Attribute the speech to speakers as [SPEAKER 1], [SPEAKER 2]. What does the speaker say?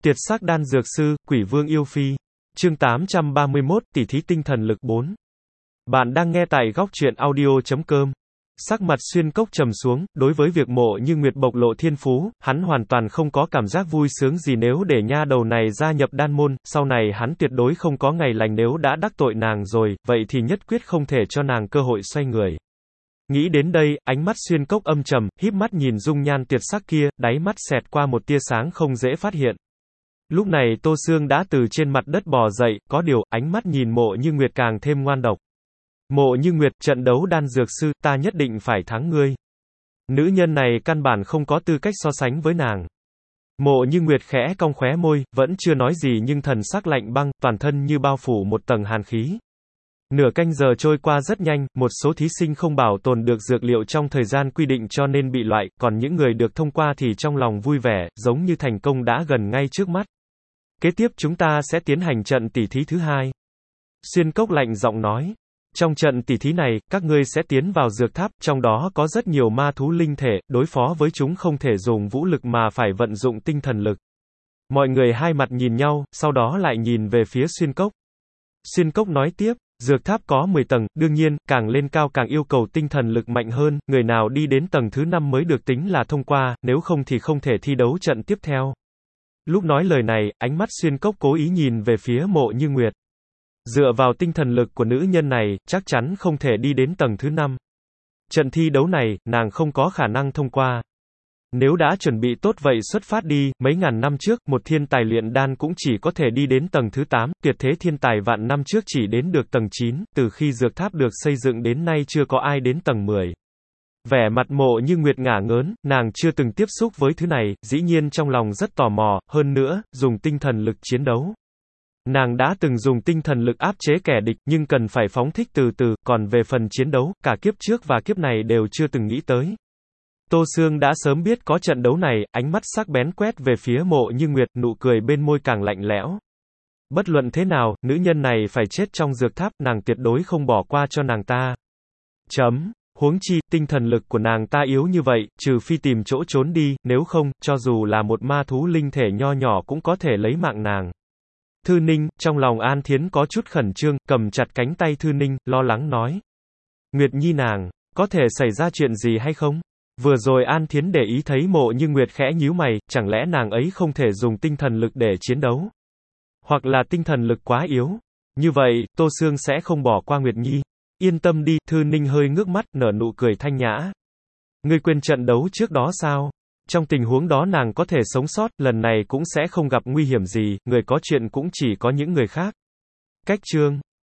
[SPEAKER 1] Tuyệt sắc đan dược sư, quỷ vương yêu phi. Chương 831, tỷ thí tinh thần lực 4. Bạn đang nghe tại góc truyện audio.com. Sắc mặt Xuyên Cốc trầm xuống, đối với việc Mộ Như Nguyệt bộc lộ thiên phú, hắn hoàn toàn không có cảm giác vui sướng gì nếu để nha đầu này gia nhập đan môn, sau này hắn tuyệt đối không có ngày lành nếu đã đắc tội nàng rồi, vậy thì nhất quyết không thể cho nàng cơ hội xoay người. Nghĩ đến đây, ánh mắt Xuyên Cốc âm trầm, híp mắt nhìn dung nhan tuyệt sắc kia, đáy mắt xẹt qua một tia sáng không dễ phát hiện. Lúc này Tô Sương đã từ trên mặt đất bò dậy, có điều, ánh mắt nhìn Mộ Như Nguyệt càng thêm ngoan độc. Mộ Như Nguyệt, trận đấu đan dược sư, ta nhất định phải thắng ngươi. Nữ nhân này căn bản không có tư cách so sánh với nàng. Mộ Như Nguyệt khẽ cong khóe môi, vẫn chưa nói gì nhưng thần sắc lạnh băng, toàn thân như bao phủ một tầng hàn khí. Nửa canh giờ trôi qua rất nhanh, một số thí sinh không bảo tồn được dược liệu trong thời gian quy định cho nên bị loại, còn những người được thông qua thì trong lòng vui vẻ, giống như thành công đã gần ngay trước mắt. Kế tiếp chúng ta sẽ tiến hành trận tỷ thí thứ hai. Xuyên Cốc lạnh giọng nói. Trong trận tỷ thí này, các ngươi sẽ tiến vào dược tháp, trong đó có rất nhiều ma thú linh thể, đối phó với chúng không thể dùng vũ lực mà phải vận dụng tinh thần lực. Mọi người hai mặt nhìn nhau, sau đó lại nhìn về phía Xuyên Cốc. Xuyên Cốc nói tiếp, dược tháp có 10 tầng, đương nhiên, càng lên cao càng yêu cầu tinh thần lực mạnh hơn, người nào đi đến tầng thứ 5 mới được tính là thông qua, nếu không thì không thể thi đấu trận tiếp theo. Lúc nói lời này, ánh mắt Xuyên Cốc cố ý nhìn về phía Mộ Như Nguyệt. Dựa vào tinh thần lực của nữ nhân này, chắc chắn không thể đi đến tầng thứ 5. Trận thi đấu này, nàng không có khả năng thông qua. Nếu đã chuẩn bị tốt vậy xuất phát đi, mấy ngàn năm trước, một thiên tài luyện đan cũng chỉ có thể đi đến tầng thứ 8, tuyệt thế thiên tài vạn năm trước chỉ đến được tầng 9, từ khi dược tháp được xây dựng đến nay chưa có ai đến tầng 10. Vẻ mặt Mộ Như Nguyệt ngả ngớn, nàng chưa từng tiếp xúc với thứ này, dĩ nhiên trong lòng rất tò mò, hơn nữa, dùng tinh thần lực chiến đấu. Nàng đã từng dùng tinh thần lực áp chế kẻ địch, nhưng cần phải phóng thích từ từ, còn về phần chiến đấu, cả kiếp trước và kiếp này đều chưa từng nghĩ tới. Tô Sương đã sớm biết có trận đấu này, ánh mắt sắc bén quét về phía Mộ Như Nguyệt, nụ cười bên môi càng lạnh lẽo. Bất luận thế nào, nữ nhân này phải chết trong dược tháp, nàng tuyệt đối không bỏ qua cho nàng ta. Huống chi, tinh thần lực của nàng ta yếu như vậy, trừ phi tìm chỗ trốn đi, nếu không, cho dù là một ma thú linh thể nho nhỏ cũng có thể lấy mạng nàng. Thư Ninh, trong lòng An Thiến có chút khẩn trương, cầm chặt cánh tay Thư Ninh, lo lắng nói. Nguyệt Nhi nàng, có thể xảy ra chuyện gì hay không? Vừa rồi An Thiến để ý thấy Mộ Như Nguyệt khẽ nhíu mày, chẳng lẽ nàng ấy không thể dùng tinh thần lực để chiến đấu? Hoặc là tinh thần lực quá yếu? Như vậy, Tô Sương sẽ không bỏ qua Nguyệt Nhi. Yên tâm đi, Thư Ninh hơi ngước mắt, nở nụ cười thanh nhã. Ngươi quên trận đấu trước đó sao? Trong tình huống đó nàng có thể sống sót, lần này cũng sẽ không gặp nguy hiểm gì, người có chuyện cũng chỉ có những người khác. Cách chương